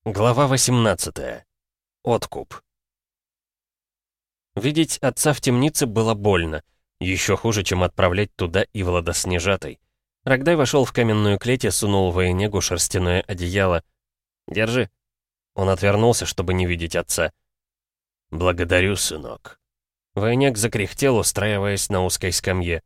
Глава 18. Откуп. Видеть отца в темнице было больно. Еще хуже, чем отправлять туда Ивлада с Нежатой. Рогдай вошел в каменную клеть и сунул Военегу шерстяное одеяло. «Держи». Он отвернулся, чтобы не видеть отца. «Благодарю, сынок». Военег закряхтел, устраиваясь на узкой скамье.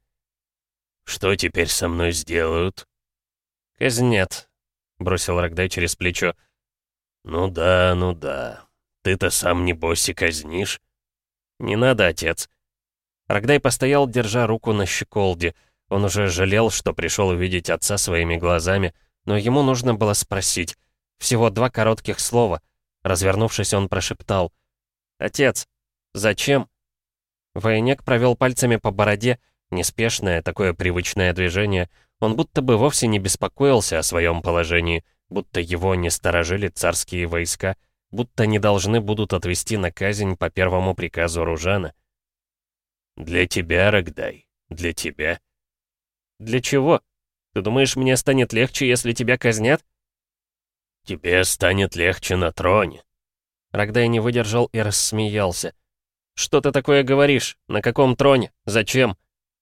«Что теперь со мной сделают?» «Казнят», — бросил Рогдай через плечо. «Ну да, ну да. Ты-то сам, небось, и казнишь?» «Не надо, отец». Рогдай постоял, держа руку на щеколде. Он уже жалел, что пришел увидеть отца своими глазами, но ему нужно было спросить. Всего 2 коротких слова. Развернувшись, он прошептал. «Отец, зачем?» Военек провел пальцами по бороде, неспешное, такое привычное движение. Он будто бы вовсе не беспокоился о своем положении, будто его не сторожили царские войска, будто не должны будут отвести на казнь по первому приказу Ружана. «Для тебя, Рогдай, для тебя». «Для чего? Ты думаешь, мне станет легче, если тебя казнят?» «Тебе станет легче на троне». Рогдай не выдержал и рассмеялся. «Что ты такое говоришь? На каком троне? Зачем?»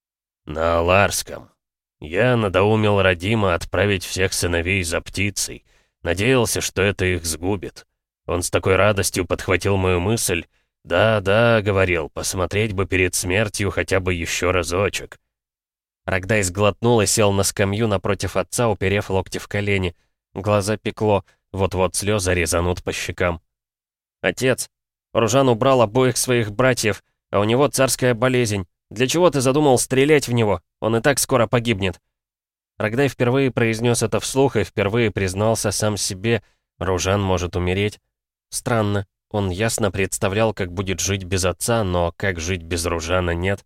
«На Аларском. Я надоумил Радима отправить всех сыновей за птицей. Надеялся, что это их сгубит. Он с такой радостью подхватил мою мысль. «Да, — говорил, — посмотреть бы перед смертью хотя бы еще разочек». Рогдай сглотнул и сел на скамью напротив отца, уперев локти в колени. Глаза пекло, вот-вот слезы резанут по щекам. «Отец, Ружан убрал обоих своих братьев, а у него царская болезнь. Для чего ты задумал стрелять в него? Он и так скоро погибнет». Рогдай впервые произнес это вслух и впервые признался сам себе. Ружан может умереть. Странно, он ясно представлял, как будет жить без отца, но как жить без Ружана нет.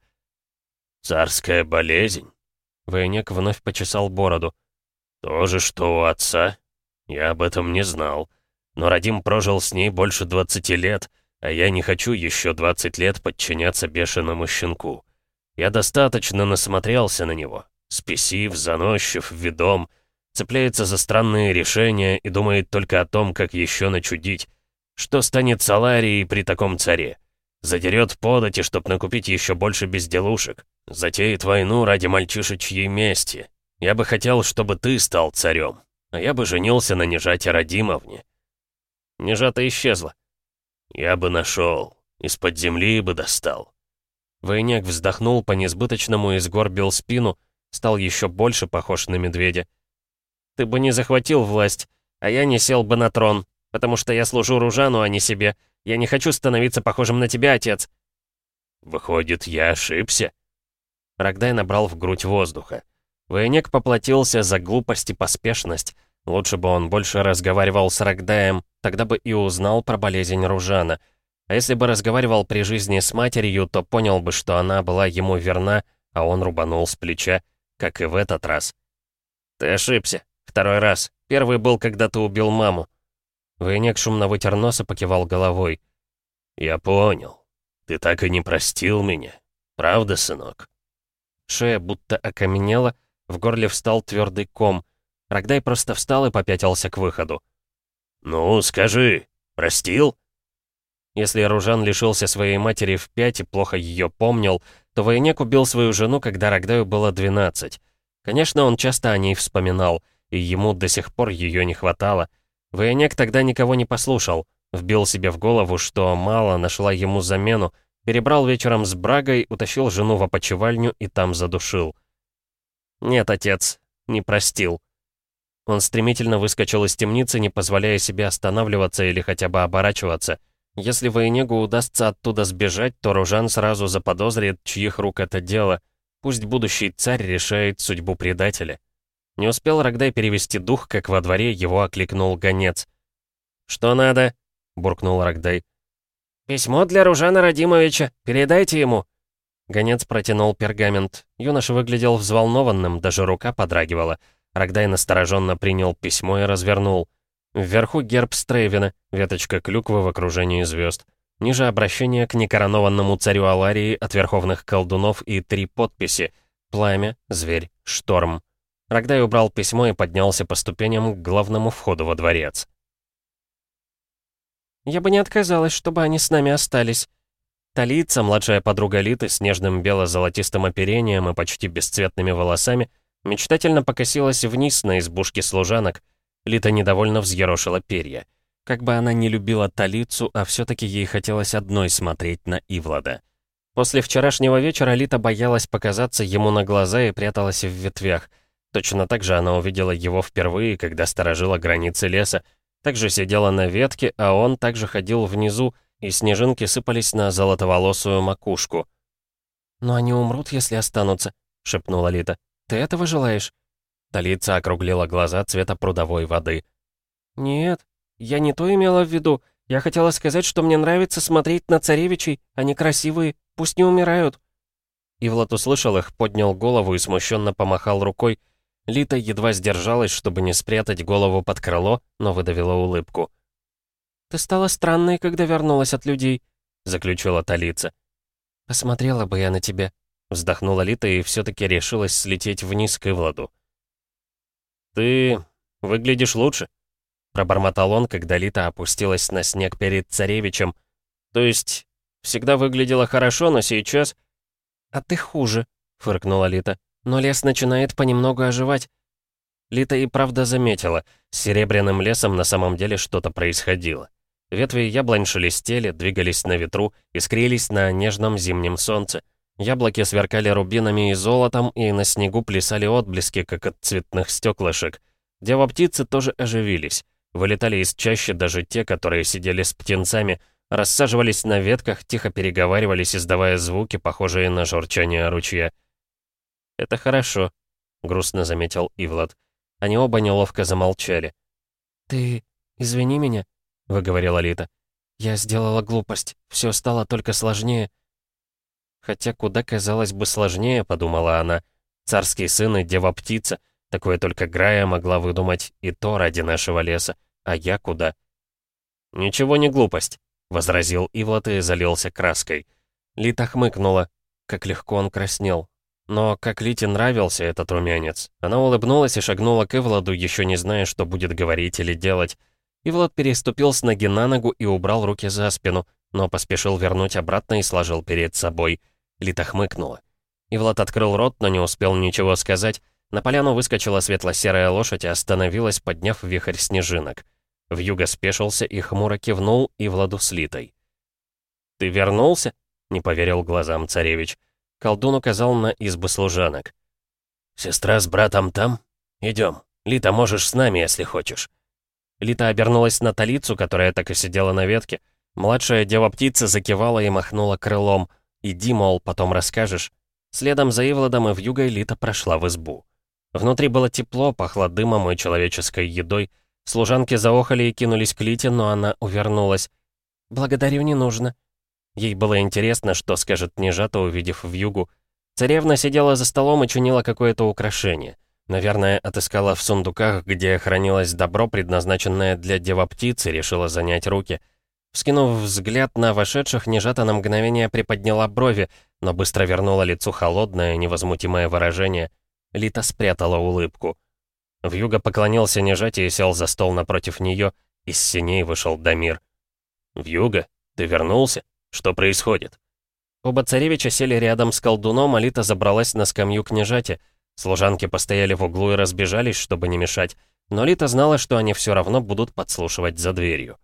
«Царская болезнь?» Военек вновь почесал бороду. «То же, что у отца? Я об этом не знал. Но Радим прожил с ней больше 20 лет, а я не хочу еще 20 лет подчиняться бешеному щенку. Я достаточно насмотрелся на него. Спесив, заносчив, ведом, цепляется за странные решения и думает только о том, как еще начудить. Что станет с Аларией при таком царе? Задерет подати, чтоб накупить еще больше безделушек. Затеет войну ради мальчишечьей мести. Я бы хотел, чтобы ты стал царем, а я бы женился на Нежате Радимовне». Нежата исчезла. «Я бы нашел, из-под земли бы достал». Военек вздохнул по-несбыточному и сгорбил спину, стал еще больше похож на медведя. «Ты бы не захватил власть, а я не сел бы на трон, потому что я служу Ружану, а не себе. Я не хочу становиться похожим на тебя, отец». «Выходит, я ошибся?» Рогдай набрал в грудь воздуха. Военек поплатился за глупость и поспешность. Лучше бы он больше разговаривал с Рогдаем, тогда бы и узнал про болезнь Ружана. А если бы разговаривал при жизни с матерью, то понял бы, что она была ему верна, а он рубанул с плеча, как и в этот раз. «Ты ошибся. 2-й раз. Первый был, когда ты убил маму». Военек шумно вытер нос и покивал головой. «Я понял. Ты так и не простил меня. Правда, сынок?» Шея будто окаменела, в горле встал твердый ком. Рогдай просто встал и попятился к выходу. «Ну, скажи, простил?» Если Ружан лишился своей матери в 5 и плохо ее помнил, то Военек убил свою жену, когда Рогдаю было 12. Конечно, он часто о ней вспоминал, и ему до сих пор ее не хватало. Военек тогда никого не послушал, вбил себе в голову, что мало нашла ему замену, перебрал вечером с Брагой, утащил жену в опочивальню и там задушил. «Нет, отец, не простил». Он стремительно выскочил из темницы, не позволяя себе останавливаться или хотя бы оборачиваться. Если Военегу удастся оттуда сбежать, то Ружан сразу заподозрит, чьих рук это дело. Пусть будущий царь решает судьбу предателя. Не успел Рогдай перевести дух, как во дворе его окликнул гонец. «Что надо?» — буркнул Рогдай. «Письмо для Ружана Радимовича. Передайте ему». Гонец протянул пергамент. Юноша выглядел взволнованным, даже рука подрагивала. Рогдай настороженно принял письмо и развернул. Вверху герб Стрейвена, веточка клюквы в окружении звезд. Ниже обращение к некоронованному царю Аларии от верховных колдунов и 3 подписи: пламя, зверь, шторм. Рогдай убрал письмо и поднялся по ступеням к главному входу во дворец. Я бы не отказалась, чтобы они с нами остались». Талица, младшая подруга Литы с нежным бело-золотистым оперением и почти бесцветными волосами, мечтательно покосилась вниз на избушки служанок. Лита недовольно взъерошила перья. Как бы она не любила Талицу, а все-таки ей хотелось одной смотреть на Ивлада. После вчерашнего вечера Лита боялась показаться ему на глаза и пряталась в ветвях. Точно так же она увидела его впервые, когда сторожила границы леса. Также сидела на ветке, а он также ходил внизу, и снежинки сыпались на золотоволосую макушку. «Но они умрут, если останутся», — шепнула Лита. «Ты этого желаешь?» Талица округлила глаза цвета прудовой воды. «Нет, я не то имела в виду. Я хотела сказать, что мне нравится смотреть на царевичей. Они красивые, пусть не умирают». Ивлад услышал их, поднял голову и смущенно помахал рукой. Лита едва сдержалась, чтобы не спрятать голову под крыло, но выдавила улыбку. «Ты стала странной, когда вернулась от людей», — заключила Талица. «Посмотрела бы я на тебя», — вздохнула Лита и все-таки решилась слететь вниз к Ивладу. «Ты выглядишь лучше», — пробормотал он, когда Лита опустилась на снег перед царевичем. «То есть, всегда выглядела хорошо, но сейчас...» «А ты хуже», — фыркнула Лита. «Но лес начинает понемногу оживать». Лита и правда заметила, с серебряным лесом на самом деле что-то происходило. Ветви яблонь шелестели, двигались на ветру, искрились на нежном зимнем солнце. Яблоки сверкали рубинами и золотом, и на снегу плясали отблески, как от цветных стеклышек. Дева-птицы тоже оживились. Вылетали из чащи даже те, которые сидели с птенцами, рассаживались на ветках, тихо переговаривались, издавая звуки, похожие на журчание ручья. «Это хорошо», — грустно заметил Ивлад. Они оба неловко замолчали. «Ты извини меня», — выговорила Лита. «Я сделала глупость. Все стало только сложнее». «Хотя куда, казалось бы, сложнее», — подумала она. «Царский сын и дева-птица. Такое только Грая могла выдумать, и то ради нашего леса. А я куда?» «Ничего не глупость», — возразил Ивлад и залился краской. Лита хмыкнула. Как легко он краснел. Но как Лите нравился этот румянец. Она улыбнулась и шагнула к Ивладу, еще не зная, что будет говорить или делать. Ивлад переступил с ноги на ногу и убрал руки за спину, но поспешил вернуть обратно и сложил перед собой. Лита хмыкнула. Ивлад открыл рот, но не успел ничего сказать. На поляну выскочила светло-серая лошадь и остановилась, подняв вихрь снежинок. Вьюга спешился и хмуро кивнул Ивладу с Литой. «Ты вернулся?» — не поверил глазам царевич. Колдун указал на избы служанок. «Сестра с братом там? Идем. Лита, можешь с нами, если хочешь». Лита обернулась на Талицу, которая так и сидела на ветке. Младшая дева-птица закивала и махнула крылом. «Иди, мол, потом расскажешь». Следом за Ивладом и Вьюгой Лита прошла в избу. Внутри было тепло, пахло дымом и человеческой едой. Служанки заохали и кинулись к Лите, но она увернулась. «Благодарю, не нужно». Ей было интересно, что скажет Нежата, увидев Вьюгу. Царевна сидела за столом и чинила какое-то украшение. Наверное, отыскала в сундуках, где хранилось добро, предназначенное для дева-птицы, решила занять руки. Вскинув взгляд на вошедших, Нежата на мгновение приподняла брови, но быстро вернула лицу холодное, невозмутимое выражение. Лита спрятала улыбку. Вьюга поклонился Нежате и сел за стол напротив нее. Из сеней вышел Дамир. «Вьюга, ты вернулся? Что происходит?» Оба царевича сели рядом с колдуном, а Лита забралась на скамью к Нежате. Служанки постояли в углу и разбежались, чтобы не мешать, но Лита знала, что они все равно будут подслушивать за дверью.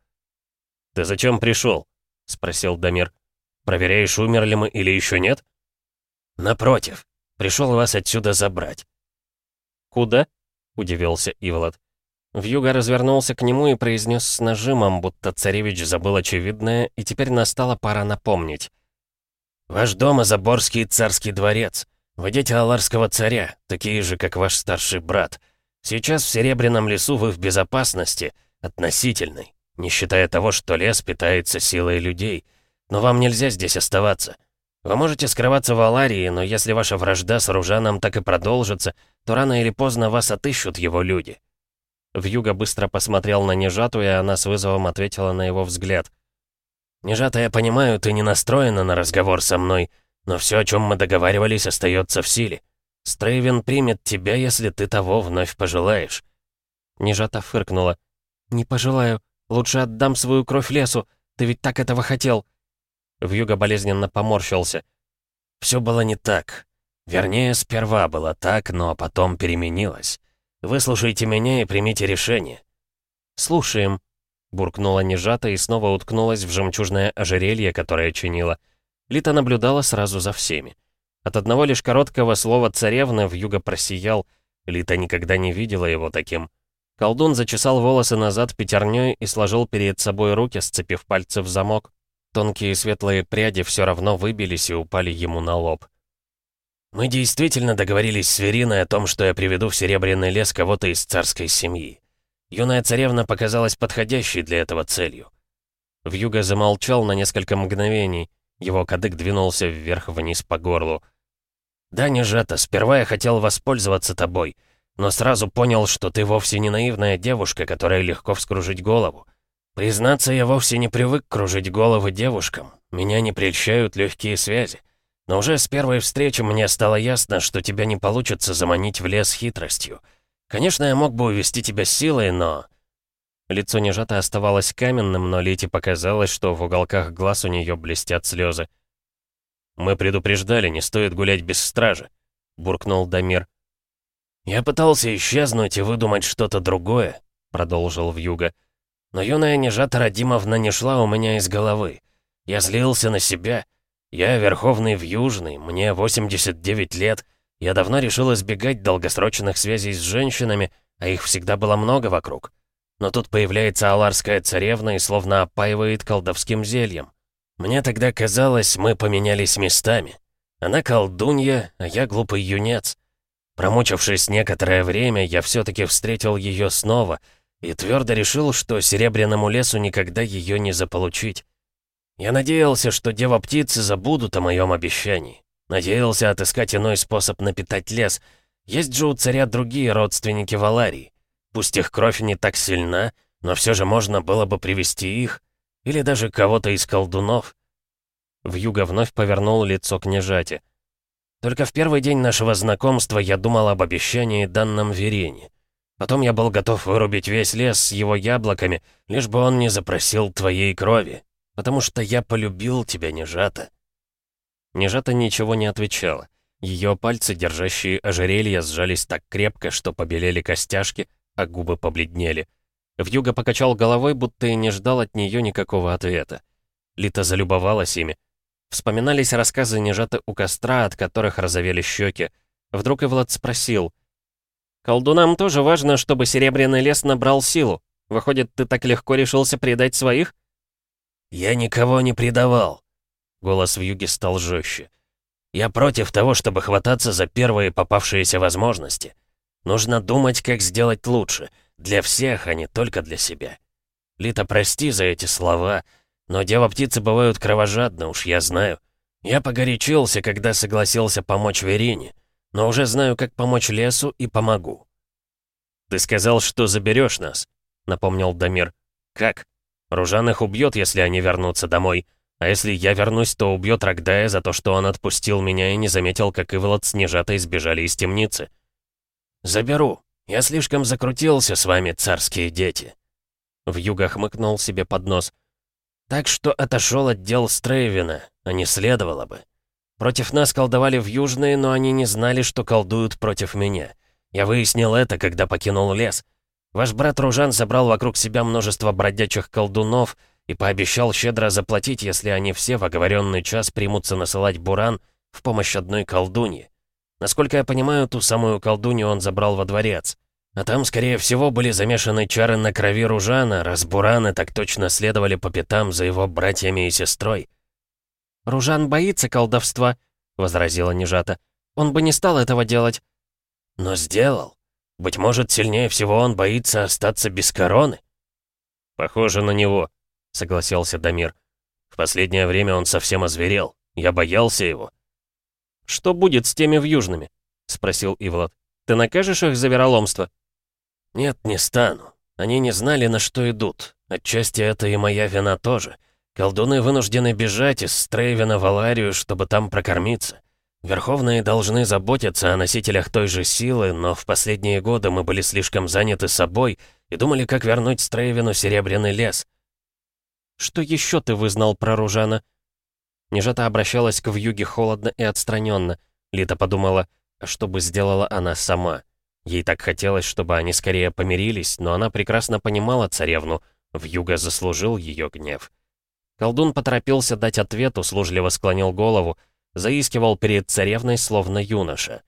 «Ты зачем пришел?» — спросил Дамир. «Проверяешь, умерли мы или еще нет?» «Напротив, пришел вас отсюда забрать». «Куда?» — удивился Ивлад. Вьюга развернулся к нему и произнес с нажимом, будто царевич забыл очевидное, и теперь настала пора напомнить. «Ваш дом — Заборский царский дворец. Вы дети аларского царя, такие же, как ваш старший брат. Сейчас в Серебряном лесу вы в безопасности, относительной, не считая того, что лес питается силой людей. Но вам нельзя здесь оставаться. Вы можете скрываться в Аларии, но если ваша вражда с Ружаном так и продолжится, то рано или поздно вас отыщут его люди». Вьюга быстро посмотрел на Нежату, и она с вызовом ответила на его взгляд. «Нежата, я понимаю, ты не настроена на разговор со мной, но все, о чем мы договаривались, остается в силе. Стрейвен примет тебя, если ты того вновь пожелаешь». Нежата фыркнула. «Не пожелаю. Лучше отдам свою кровь лесу. Ты ведь так этого хотел». Вьюга болезненно поморщился. «Все было не так. Вернее, сперва было так, но потом переменилось. Выслушайте меня и примите решение». «Слушаем», — буркнула Нежата и снова уткнулась в жемчужное ожерелье, которое чинила. Лита наблюдала сразу за всеми. От одного лишь короткого слова царевны Вьюга просиял. Лита никогда не видела его таким. Колдун зачесал волосы назад пятерней и сложил перед собой руки, сцепив пальцы в замок. Тонкие светлые пряди все равно выбились и упали ему на лоб. «Мы действительно договорились с Вериной о том, что я приведу в Серебряный лес кого-то из царской семьи. Юная царевна показалась подходящей для этого целью». Вьюга замолчал на несколько мгновений. Его кадык двинулся вверх-вниз по горлу. «Да, Нежата, сперва я хотел воспользоваться тобой, но сразу понял, что ты вовсе не наивная девушка, которой легко вскружить голову. Признаться, я вовсе не привык кружить головы девушкам. Меня не прельщают легкие связи. Но уже с первой встречи мне стало ясно, что тебя не получится заманить в лес хитростью. Конечно, я мог бы увести тебя силой, но...» Лицо Нежата оставалось каменным, но Лите показалось, что в уголках глаз у нее блестят слезы. «Мы предупреждали, не стоит гулять без стражи», — буркнул Дамир. «Я пытался исчезнуть и выдумать что-то другое», — продолжил Вьюга. «Но юная Нежата Радимовна не шла у меня из головы. Я злился на себя. Я верховный вьюжный, мне 89 лет. Я давно решил избегать долгосрочных связей с женщинами, а их всегда было много вокруг. Но тут появляется аларская царевна и словно опаивает колдовским зельем. Мне тогда казалось, мы поменялись местами. Она колдунья, а я глупый юнец. Промучившись некоторое время, я все-таки встретил ее снова и твердо решил, что Серебряному лесу никогда ее не заполучить. Я надеялся, что дева-птицы забудут о моем обещании. Надеялся отыскать иной способ напитать лес. Есть же у царя другие родственники Валарии. Пусть их кровь не так сильна, но все же можно было бы привести их. Или даже кого-то из колдунов. Вьюга вновь повернул лицо к Нежате. Только в первый день нашего знакомства я думал об обещании, данном Верине. Потом я был готов вырубить весь лес с его яблоками, лишь бы он не запросил твоей крови. Потому что я полюбил тебя, Нежата». Нежата ничего не отвечала. Ее пальцы, держащие ожерелье, сжались так крепко, что побелели костяшки, а губы побледнели. Вьюга покачал головой, будто и не ждал от нее никакого ответа. Лита залюбовалась ими. Вспоминались рассказы Нежаты у костра, от которых розовели щеки. Вдруг Ивлад спросил: «Колдунам тоже важно, чтобы Серебряный лес набрал силу. Выходит, ты так легко решился предать своих?» «Я никого не предавал», — голос Вьюги стал жестче. «Я против того, чтобы хвататься за первые попавшиеся возможности. Нужно думать, как сделать лучше. Для всех, а не только для себя. Лита, прости за эти слова, но дева-птицы бывают кровожадны, уж я знаю. Я погорячился, когда согласился помочь Верине, но уже знаю, как помочь лесу, и помогу». «Ты сказал, что заберешь нас», — напомнил Дамир. «Как? Ружан их убьет, если они вернутся домой. А если я вернусь, то убьет Рогдая за то, что он отпустил меня и не заметил, как Ивлад с Нежатой сбежали из темницы». «Заберу. Я слишком закрутился с вами, царские дети». Вьюга хмыкнул себе под нос. «Так что отошел от дел Стрейвина, а не следовало бы. Против нас колдовали вьюжные, но они не знали, что колдуют против меня. Я выяснил это, когда покинул лес. Ваш брат Ружан собрал вокруг себя множество бродячих колдунов и пообещал щедро заплатить, если они все в оговоренный час примутся насылать буран в помощь одной колдуньи. Насколько я понимаю, ту самую колдунью он забрал во дворец. А там, скорее всего, были замешаны чары на крови Ружана, раз бураны так точно следовали по пятам за его братьями и сестрой». «Ружан боится колдовства», — возразила Нежата. «Он бы не стал этого делать». «Но сделал. Быть может, сильнее всего он боится остаться без короны?» «Похоже на него», — согласился Дамир. «В последнее время он совсем озверел. Я боялся его». «Что будет с теми вьюжными?» — спросил Ивлад. «Ты накажешь их за вероломство?» «Нет, не стану. Они не знали, на что идут. Отчасти это и моя вина тоже. Колдуны вынуждены бежать из Стрейвина в Аларию, чтобы там прокормиться. Верховные должны заботиться о носителях той же силы, но в последние годы мы были слишком заняты собой и думали, как вернуть Стрейвину Серебряный лес». «Что еще ты вызнал про Ружана?» Нежата обращалась к вьюге холодно и отстраненно. Лита подумала, а что бы сделала она сама? Ей так хотелось, чтобы они скорее помирились, но она прекрасно понимала царевну. Вьюга заслужил ее гнев. Колдун поторопился дать ответ, услужливо склонил голову, заискивал перед царевной, словно юноша.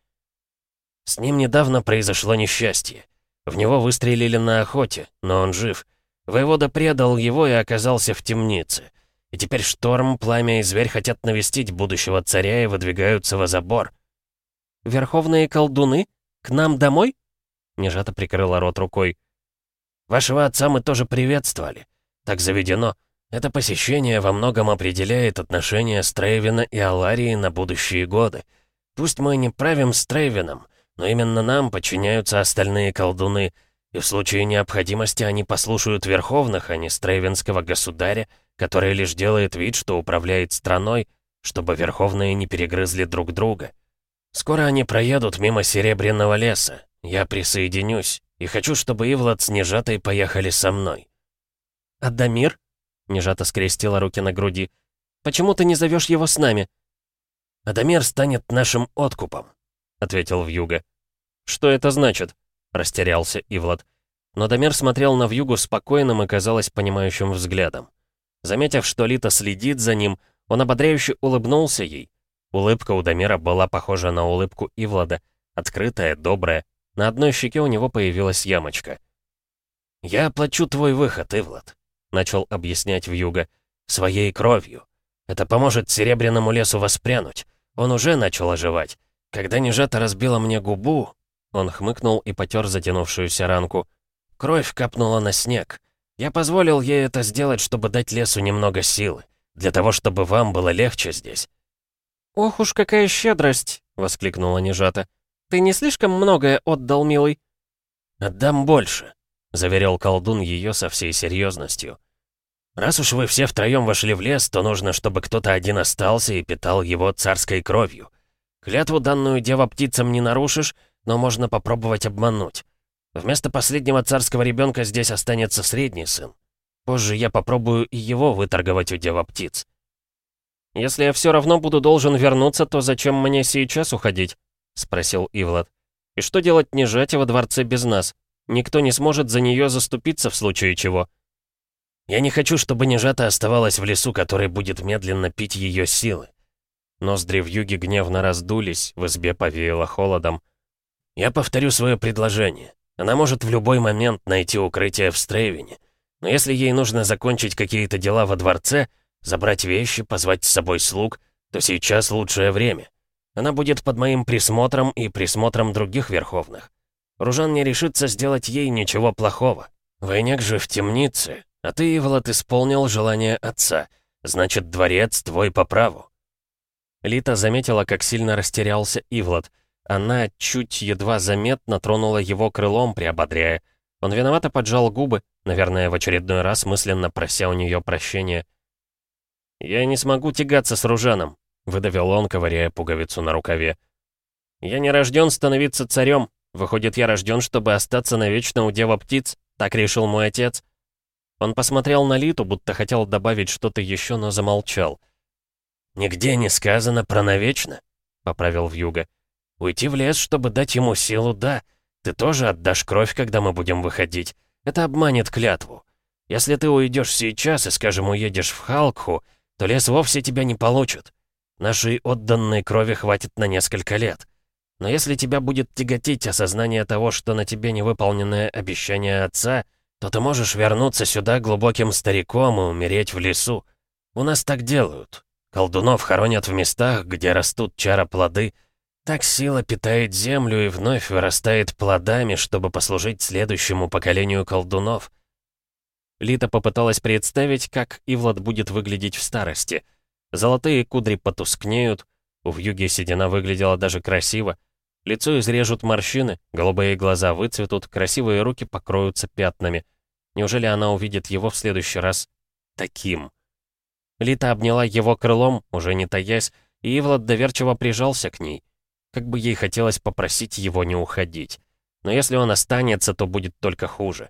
«С ним недавно произошло несчастье. В него выстрелили на охоте, но он жив. Воевода предал его и оказался в темнице. И теперь Шторм, Пламя и Зверь хотят навестить будущего царя и выдвигаются во забор». «Верховные колдуны? К нам домой?» Нежата прикрыла рот рукой. «Вашего отца мы тоже приветствовали. Так заведено. Это посещение во многом определяет отношения Стрейвина и Аларии на будущие годы. Пусть мы не правим Стрейвином, но именно нам подчиняются остальные колдуны, и в случае необходимости они послушают Верховных, а не Стрейвинского государя, который лишь делает вид, что управляет страной, чтобы Верховные не перегрызли друг друга. Скоро они проедут мимо Серебряного леса. Я присоединюсь, и хочу, чтобы Ивлад с Нежатой поехали со мной». «А Дамир?» Нежата скрестила руки на груди. «Почему ты не зовешь его с нами?» «Адамир станет нашим откупом», — ответил вьюга. «Что это значит?» — растерялся Ивлад. Но Дамир смотрел на вьюгу спокойным и, казалось, понимающим взглядом. Заметив, что Лита следит за ним, он ободряюще улыбнулся ей. Улыбка у Дамира была похожа на улыбку Ивлада, открытая, добрая. На одной щеке у него появилась ямочка. «Я оплачу твой выход, Ивлад», — начал объяснять вьюга, — «своей кровью. Это поможет Серебряному лесу воспрянуть. Он уже начал оживать. Когда Нежата разбила мне губу...» Он хмыкнул и потер затянувшуюся ранку. «Кровь капнула на снег. Я позволил ей это сделать, чтобы дать лесу немного силы. Для того, чтобы вам было легче здесь». «Ох уж какая щедрость!» — воскликнула Нежата. «Ты не слишком многое отдал, милый?» «Отдам больше», — заверил колдун ее со всей серьезностью. «Раз уж вы все втроем вошли в лес, то нужно, чтобы кто-то один остался и питал его царской кровью. Клятву, данную дева-птицам, не нарушишь, но можно попробовать обмануть. Вместо последнего царского ребенка здесь останется средний сын. Позже я попробую и его выторговать у дева-птиц». «Если я все равно буду должен вернуться, то зачем мне сейчас уходить?» — спросил Ивлад. «И что делать Нежате во дворце без нас? Никто не сможет за нее заступиться в случае чего». «Я не хочу, чтобы Нежата оставалась в лесу, который будет медленно пить ее силы». Ноздри вьюги гневно раздулись, в избе повеяло холодом. «Я повторю свое предложение. Она может в любой момент найти укрытие в Стрейвине. Но если ей нужно закончить какие-то дела во дворце, забрать вещи, позвать с собой слуг, то сейчас лучшее время. Она будет под моим присмотром и присмотром других верховных. Ружан не решится сделать ей ничего плохого. Войняк же в темнице, а ты, Ивлад, исполнил желание отца. Значит, дворец твой по праву». Лита заметила, как сильно растерялся Ивлад. Она чуть едва заметно тронула его крылом, приободряя. Он виновато поджал губы, наверное, в очередной раз мысленно прося у нее прощения. «Я не смогу тягаться с Ружаном», — выдавил он, ковыряя пуговицу на рукаве. «Я не рожден становиться царем. Выходит, я рожден, чтобы остаться навечно у дева птиц. Так решил мой отец». Он посмотрел на Литу, будто хотел добавить что-то еще, но замолчал. «Нигде не сказано про навечно», — поправил вьюга. «Уйти в лес, чтобы дать ему силу, да. Ты тоже отдашь кровь, когда мы будем выходить. Это обманет клятву. Если ты уйдешь сейчас и, скажем, уедешь в Халкху, то лес вовсе тебя не получит. Нашей отданной крови хватит на несколько лет. Но если тебя будет тяготить осознание того, что на тебе невыполненное обещание отца, то ты можешь вернуться сюда глубоким стариком и умереть в лесу. У нас так делают. Колдунов хоронят в местах, где растут чара-плоды. Так сила питает землю и вновь вырастает плодами, чтобы послужить следующему поколению колдунов». Лита попыталась представить, как Ивлад будет выглядеть в старости. Золотые кудри потускнеют, у вьюги седина выглядела даже красиво. Лицо изрежут морщины, голубые глаза выцветут, красивые руки покроются пятнами. Неужели она увидит его в следующий раз таким? Лита обняла его крылом, уже не таясь, и Ивлад доверчиво прижался к ней. Как бы ей хотелось попросить его не уходить. Но если он останется, то будет только хуже.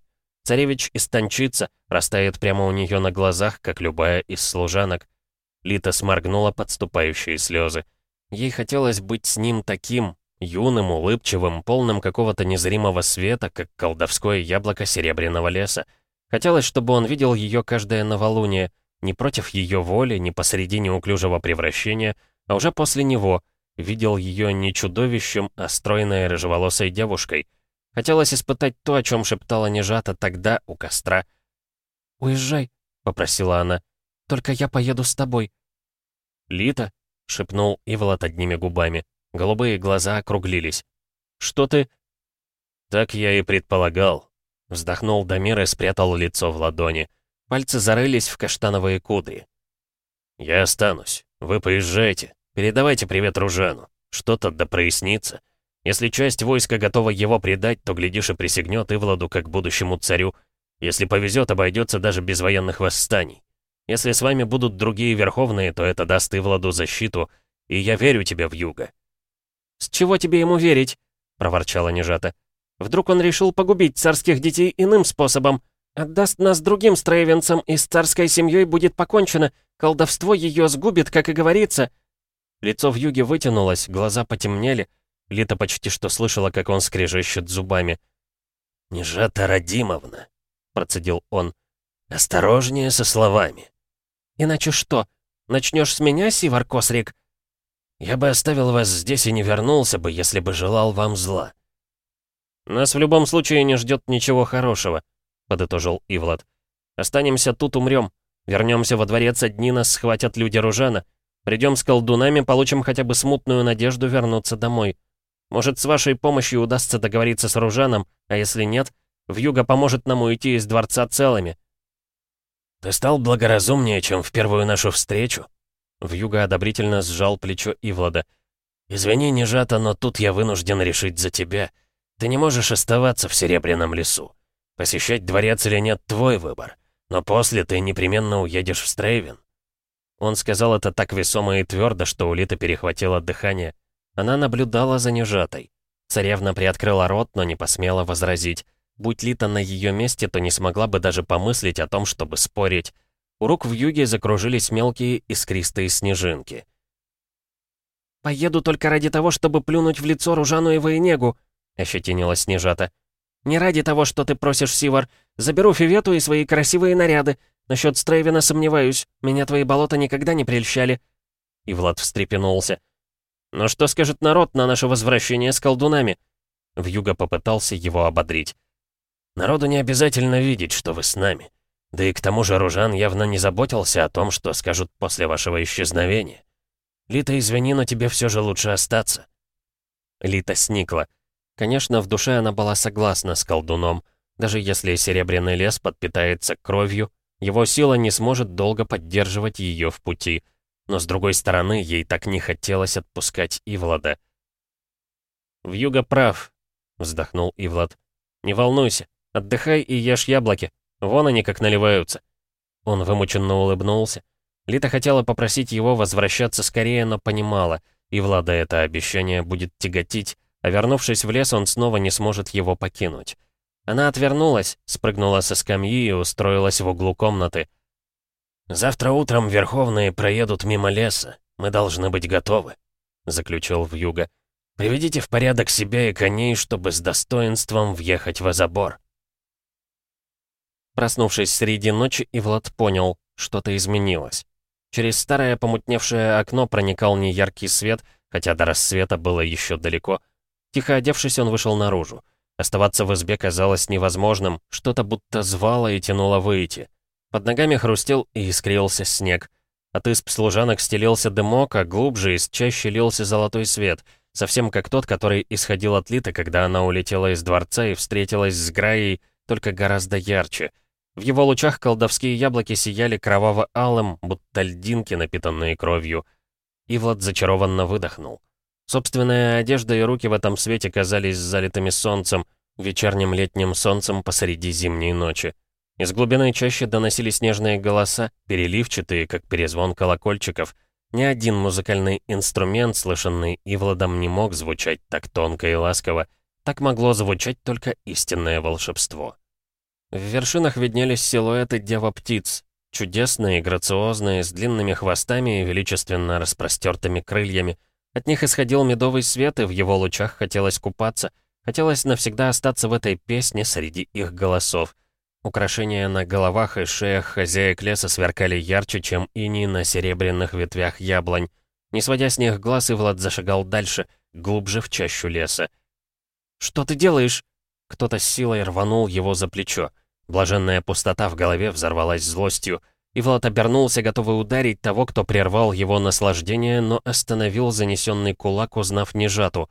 Царевич истончится, растает прямо у нее на глазах, как любая из служанок. Лита сморгнула подступающие слезы. Ей хотелось быть с ним таким, юным, улыбчивым, полным какого-то незримого света, как колдовское яблоко серебряного леса. Хотелось, чтобы он видел ее каждое новолуние, не против ее воли, не посреди неуклюжего превращения, а уже после него, видел ее не чудовищем, а стройной рыжеволосой девушкой. Хотелось испытать то, о чем шептала Нежата тогда у костра. «Уезжай», — попросила она, — «только я поеду с тобой». «Лита», — шепнул Иволод одними губами. Голубые глаза округлились. «Что ты...» «Так я и предполагал», — вздохнул Дамир и спрятал лицо в ладони. Пальцы зарылись в каштановые кудри. «Я останусь. Вы поезжайте. Передавайте привет Ружану. Что-то да прояснится. Если часть войска готова его предать, то, глядишь, и присягнет Ивладу как будущему царю. Если повезет, обойдется даже без военных восстаний. Если с вами будут другие верховные, то это даст Ивладу защиту, и я верю тебе, вьюга». «С чего тебе ему верить?» — проворчала Нежата. «Вдруг он решил погубить царских детей иным способом? Отдаст нас другим строевенцам, и с царской семьей будет покончено. Колдовство ее сгубит, как и говорится». Лицо вьюги вытянулось, глаза потемнели. Лита почти что слышала, как он скрежещет зубами. «Нежата Радимовна», — процедил он, — «осторожнее со словами». «Иначе что? Начнешь с меня, Сивар Косрик?» «Я бы оставил вас здесь и не вернулся бы, если бы желал вам зла». «Нас в любом случае не ждет ничего хорошего», — подытожил Ивлад. «Останемся тут, умрем. Вернемся во дворец, одни нас схватят люди Ружана. Придем с колдунами, получим хотя бы смутную надежду вернуться домой. Может, с вашей помощью удастся договориться с Ружаном, а если нет, вьюга поможет нам уйти из дворца целыми». «Ты стал благоразумнее, чем в первую нашу встречу?» Вьюга одобрительно сжал плечо Ивлада. «Извини, Нежата, но тут я вынужден решить за тебя. Ты не можешь оставаться в Серебряном лесу. Посещать дворец или нет — твой выбор. Но после ты непременно уедешь в Стрейвен». Он сказал это так весомо и твердо, что у Литы перехватило дыхание. Она наблюдала за Нежатой. Царевна приоткрыла рот, но не посмела возразить. Будь Лита на ее месте, то не смогла бы даже помыслить о том, чтобы спорить. У рук вьюги закружились мелкие искристые снежинки. «Поеду только ради того, чтобы плюнуть в лицо Ружану и Военегу», — ощетинилась Нежата. «Не ради того, что ты просишь, Сивар. Заберу Фивету и свои красивые наряды. Насчет Стрейвена сомневаюсь. Меня твои болота никогда не прельщали». И Влад встрепенулся. «Но что скажет народ на наше возвращение с колдунами?» Вьюга попытался его ободрить. «Народу не обязательно видеть, что вы с нами. Да и к тому же Ружан явно не заботился о том, что скажут после вашего исчезновения. Лита, извини, но тебе все же лучше остаться». Лита сникла. Конечно, в душе она была согласна с колдуном. Даже если Серебряный лес подпитается кровью, его сила не сможет долго поддерживать ее в пути. Но с другой стороны, ей так не хотелось отпускать Ивлада. «Вьюга прав», — вздохнул Ивлад. «Не волнуйся, отдыхай и ешь яблоки. Вон они как наливаются». Он вымученно улыбнулся. Лита хотела попросить его возвращаться скорее, но понимала, Ивлада это обещание будет тяготить, а вернувшись в лес, он снова не сможет его покинуть. Она отвернулась, спрыгнула со скамьи и устроилась в углу комнаты. «Завтра утром верховные проедут мимо леса. Мы должны быть готовы», — заключил вьюга. «Приведите в порядок себя и коней, чтобы с достоинством въехать в Азабор». Проснувшись среди ночи, Ивлад понял, что-то изменилось. Через старое помутневшее окно проникал неяркий свет, хотя до рассвета было еще далеко. Тихо одевшись, он вышел наружу. Оставаться в избе казалось невозможным, что-то будто звало и тянуло выйти. Под ногами хрустел и искрился снег. От изб служанок стелился дымок, а глубже из чаще лился золотой свет, совсем как тот, который исходил от Литы, когда она улетела из дворца и встретилась с Граей, только гораздо ярче. В его лучах колдовские яблоки сияли кроваво-алым, будто льдинки, напитанные кровью. Ивлад зачарованно выдохнул. Собственная одежда и руки в этом свете казались залитыми солнцем, вечерним летним солнцем посреди зимней ночи. Из глубины чаще доносились нежные голоса, переливчатые, как перезвон колокольчиков. Ни один музыкальный инструмент, слышанный Ивладом, не мог звучать так тонко и ласково. Так могло звучать только истинное волшебство. В вершинах виднелись силуэты дева-птиц, чудесные и грациозные, с длинными хвостами и величественно распростертыми крыльями. От них исходил медовый свет, и в его лучах хотелось купаться. Хотелось навсегда остаться в этой песне среди их голосов. Украшения на головах и шеях хозяек леса сверкали ярче, чем иней на серебряных ветвях яблонь. Не сводя с них глаз, Ивлад зашагал дальше, глубже в чащу леса. «Что ты делаешь?» Кто-то с силой рванул его за плечо. Блаженная пустота в голове взорвалась злостью. Ивлад обернулся, готовый ударить того, кто прервал его наслаждение, но остановил занесенный кулак, узнав Нежату.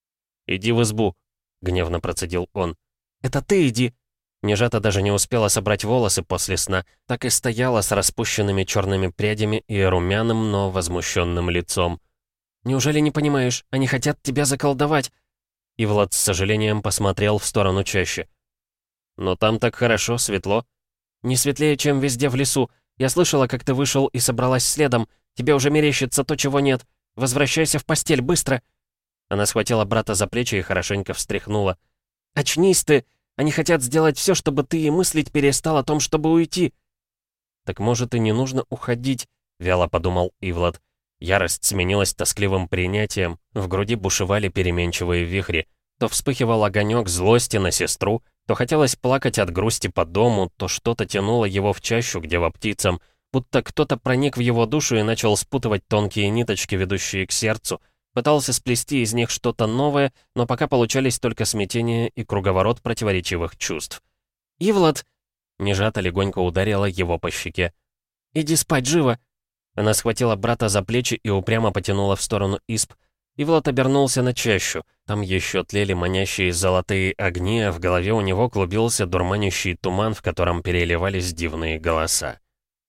«Иди в избу», — гневно процедил он. «Это ты иди!» Нежата даже не успела собрать волосы после сна, так и стояла с распущенными черными прядями и румяным, но возмущенным лицом. «Неужели не понимаешь? Они хотят тебя заколдовать!» Ивлад с сожалением посмотрел в сторону чащи. «Но там так хорошо, светло». «Не светлее, чем везде в лесу. Я слышала, как ты вышел и собралась следом. Тебе уже мерещится то, чего нет. Возвращайся в постель, быстро!» Она схватила брата за плечи и хорошенько встряхнула. «Очнись ты! Они хотят сделать все, чтобы ты и мыслить перестал о том, чтобы уйти!» «Так может и не нужно уходить», — вяло подумал Ивлад. Ярость сменилась тоскливым принятием, в груди бушевали переменчивые вихри. То вспыхивал огонек злости на сестру, то хотелось плакать от грусти по дому, то что-то тянуло его в чащу, где во птицам, будто кто-то проник в его душу и начал спутывать тонкие ниточки, ведущие к сердцу, пытался сплести из них что-то новое, но пока получались только смятение и круговорот противоречивых чувств. «Ивлад!» — Нежата легонько ударила его по щеке. «Иди спать, живо!» Она схватила брата за плечи и упрямо потянула в сторону изб. Ивлад обернулся на чащу. Там еще тлели манящие золотые огни, а в голове у него клубился дурманящий туман, в котором переливались дивные голоса.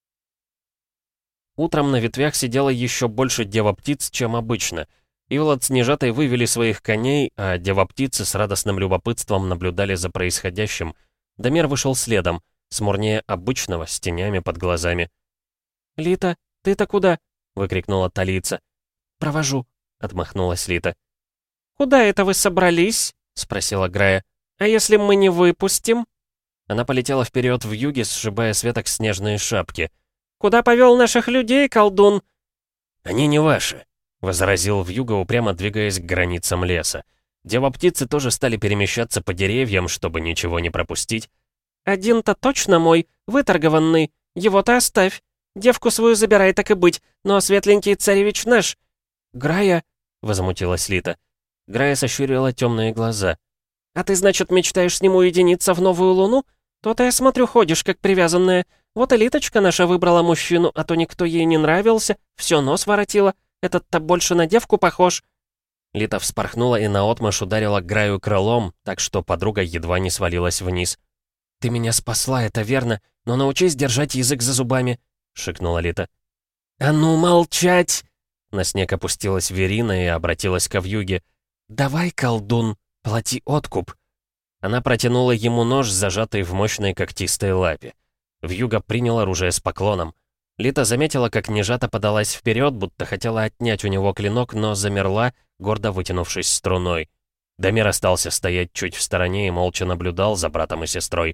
Утром на ветвях сидело еще больше дева-птиц, чем обычно. Ивлад с Нежатой вывели своих коней, а дева-птицы с радостным любопытством наблюдали за происходящим. Дамир вышел следом, смурнее обычного, с тенями под глазами. «Лита, ты-то куда?» — выкрикнула Талица. «Провожу», — отмахнулась Лита. «Куда это вы собрались?» — спросила Грая. «А если мы не выпустим?» Она полетела вперед в юге, сшибая с веток снежные шапки. «Куда повел наших людей, колдун?» «Они не ваши», — возразил вьюга, упрямо двигаясь к границам леса. Дева-птицы тоже стали перемещаться по деревьям, чтобы ничего не пропустить. «Один-то точно мой, выторгованный. Его-то оставь. Девку свою забирай, так и быть, но светленький царевич наш». «Грая?» — возмутилась Лита. Грая сощурила темные глаза. «А ты, значит, мечтаешь с ним уединиться в новую луну? То-то я смотрю, ходишь как привязанная. Вот и Литочка наша выбрала мужчину, а то никто ей не нравился, все нос воротила. Этот-то больше на девку похож». Лита вспорхнула и наотмашь ударила Граю крылом, так что подруга едва не свалилась вниз. «Ты меня спасла, это верно, но научись держать язык за зубами», — шикнула Лита. «А ну, молчать!» На снег опустилась Верина и обратилась ко вьюге. «Давай, колдун, плати откуп». Она протянула ему нож, зажатый в мощной когтистой лапе. Вьюга принял оружие с поклоном. Лита заметила, как Нежата подалась вперед, будто хотела отнять у него клинок, но замерла, гордо вытянувшись струной. Дамир остался стоять чуть в стороне и молча наблюдал за братом и сестрой.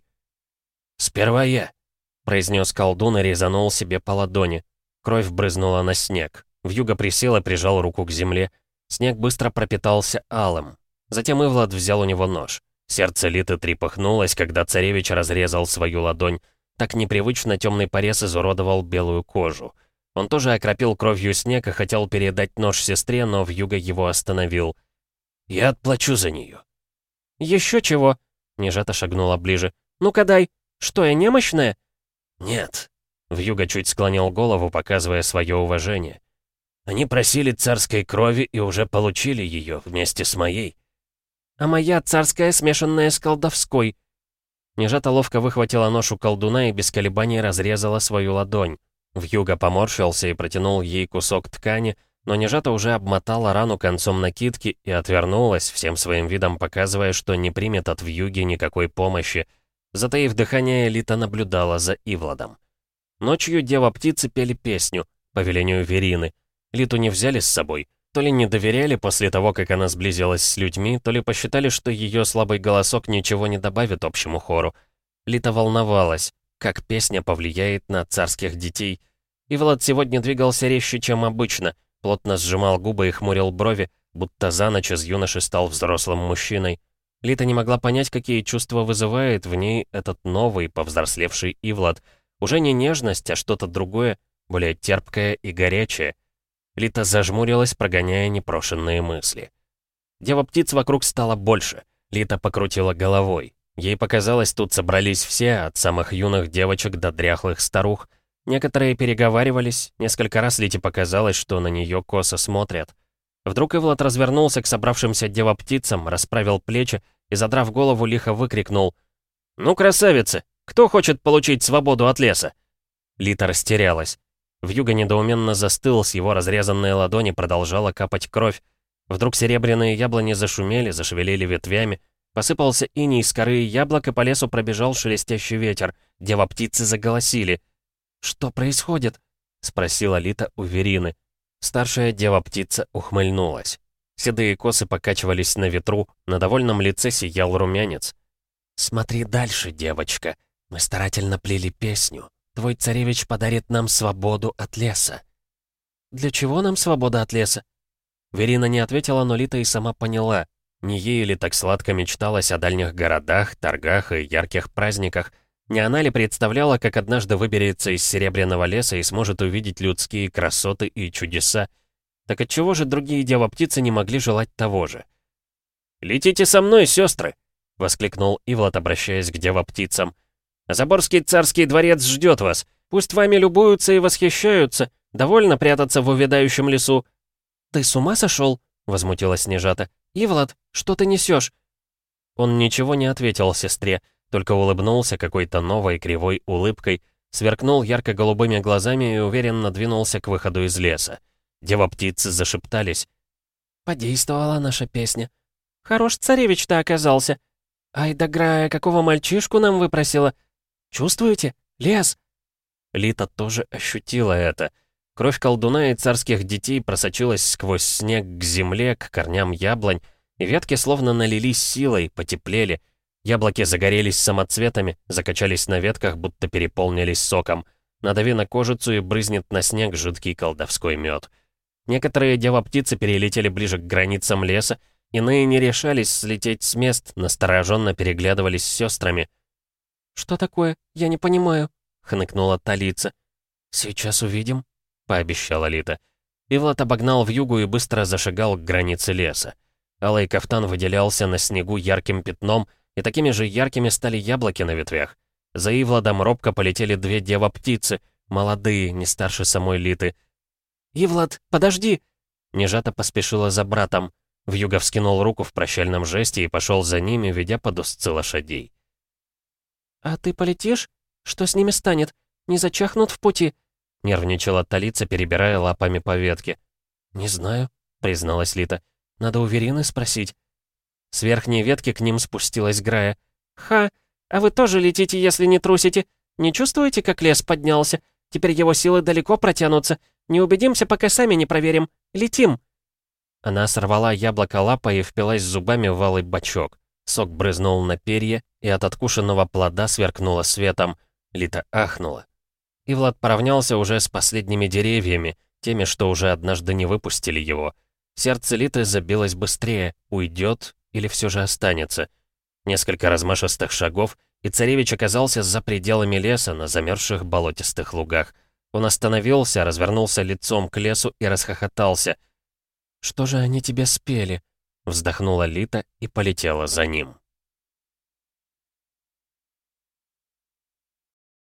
«Сперва я», — произнес колдун и резанул себе по ладони. Кровь брызнула на снег. Вьюга присел и прижал руку к земле. Снег быстро пропитался алым. Затем Ивлад взял у него нож. Сердце Литы трепыхнулось, когда царевич разрезал свою ладонь. Так непривычно темный порез изуродовал белую кожу. Он тоже окропил кровью снег и хотел передать нож сестре, но вьюга его остановил. «Я отплачу за нее». «Еще чего?» — Нежата шагнула ближе. «Ну-ка дай. Что, я немощная?» «Нет». Вьюга чуть склонил голову, показывая свое уважение. «Они просили царской крови и уже получили ее вместе с моей». «А моя царская, смешанная с колдовской». Нежата ловко выхватила нож у колдуна и без колебаний разрезала свою ладонь. Вьюга поморщился и протянул ей кусок ткани, но Нежата уже обмотала рану концом накидки и отвернулась, всем своим видом показывая, что не примет от Вьюги никакой помощи. Затаив дыхание, Лита наблюдала за Ивладом. Ночью дева-птицы пели песню, по велению Верины. Литу не взяли с собой. То ли не доверяли после того, как она сблизилась с людьми, то ли посчитали, что ее слабый голосок ничего не добавит общему хору. Лита волновалась, как песня повлияет на царских детей. Ивлад сегодня двигался резче, чем обычно, плотно сжимал губы и хмурил брови, будто за ночь из юноши стал взрослым мужчиной. Лита не могла понять, какие чувства вызывает в ней этот новый, повзрослевший Ивлад. Уже не нежность, а что-то другое, более терпкое и горячее. Лита зажмурилась, прогоняя непрошенные мысли. Дева-птиц вокруг стало больше. Лита покрутила головой. Ей показалось, тут собрались все, от самых юных девочек до дряхлых старух. Некоторые переговаривались, несколько раз Лите показалось, что на нее косо смотрят. Вдруг Ивлад развернулся к собравшимся дева-птицам, расправил плечи и, задрав голову, лихо выкрикнул: «Ну, красавицы! Кто хочет получить свободу от леса?» Лита растерялась. Вьюга недоуменно застыл, с его разрезанной ладони продолжала капать кровь. Вдруг серебряные яблони зашумели, зашевелили ветвями. Посыпался иней из коры яблок, и по лесу пробежал шелестящий ветер. Дева-птицы заголосили. «Что происходит?» — спросила Лита у Верины. Старшая дева-птица ухмыльнулась. Седые косы покачивались на ветру, на довольном лице сиял румянец. «Смотри дальше, девочка. Мы старательно плели песню. Твой царевич подарит нам свободу от леса». «Для чего нам свобода от леса?» Верина не ответила, но Лита и сама поняла. Не ей ли так сладко мечталось о дальних городах, торгах и ярких праздниках? Не она ли представляла, как однажды выберется из Серебряного леса и сможет увидеть людские красоты и чудеса? Так отчего же другие дева-птицы не могли желать того же? «Летите со мной, сестры!» — воскликнул Ивлад, обращаясь к дева-птицам. «Заборский царский дворец ждет вас. Пусть вами любуются и восхищаются. Довольно прятаться в увядающем лесу». «Ты с ума сошел?» — возмутилась Снежата. «Ивлад, что ты несешь?» Он ничего не ответил сестре, только улыбнулся какой-то новой кривой улыбкой, сверкнул ярко-голубыми глазами и уверенно двинулся к выходу из леса. Дева-птицы зашептались. «Подействовала наша песня. Хорош царевич-то оказался. Ай да Грая, какого мальчишку нам выпросила. Чувствуете? Лес!» Лита тоже ощутила это. Кровь колдуна и царских детей просочилась сквозь снег к земле, к корням яблонь, и ветки словно налились силой, потеплели. Яблоки загорелись самоцветами, закачались на ветках, будто переполнились соком. Надави на кожицу и брызнет на снег жидкий колдовской мед. Некоторые дева-птицы перелетели ближе к границам леса, иные не решались слететь с мест, настороженно переглядывались с сестрами. «Что такое? Я не понимаю», — хныкнула Талица. «Сейчас увидим», — пообещала Лита. Ивлад обогнал вьюгу и быстро зашагал к границе леса. Алый кафтан выделялся на снегу ярким пятном, и такими же яркими стали яблоки на ветвях. За Ивладом робко полетели две дева-птицы, молодые, не старше самой Литы. «Ивлад, подожди!» Нежата поспешила за братом. Вьюга вскинул руку в прощальном жесте и пошел за ними, ведя под узцы лошадей. «А ты полетишь? Что с ними станет? Не зачахнут в пути?» Нервничала Талица, перебирая лапами по ветке. «Не знаю», — призналась Лита. «Надо у Верины спросить». С верхней ветки к ним спустилась Грая. «Ха! А вы тоже летите, если не трусите? Не чувствуете, как лес поднялся? Теперь его силы далеко протянутся. Не убедимся, пока сами не проверим. Летим!» Она сорвала яблоко лапой и впилась зубами в алый бочок. Сок брызнул на перья, и от откушенного плода сверкнуло светом. Лита ахнула. Ивлад поравнялся уже с последними деревьями, теми, что уже однажды не выпустили его. Сердце Литы забилось быстрее, уйдет или все же останется. Несколько размашистых шагов, и царевич оказался за пределами леса, на замерзших болотистых лугах. Он остановился, развернулся лицом к лесу и расхохотался. «Что же они тебе спели?» — вздохнула Лита и полетела за ним.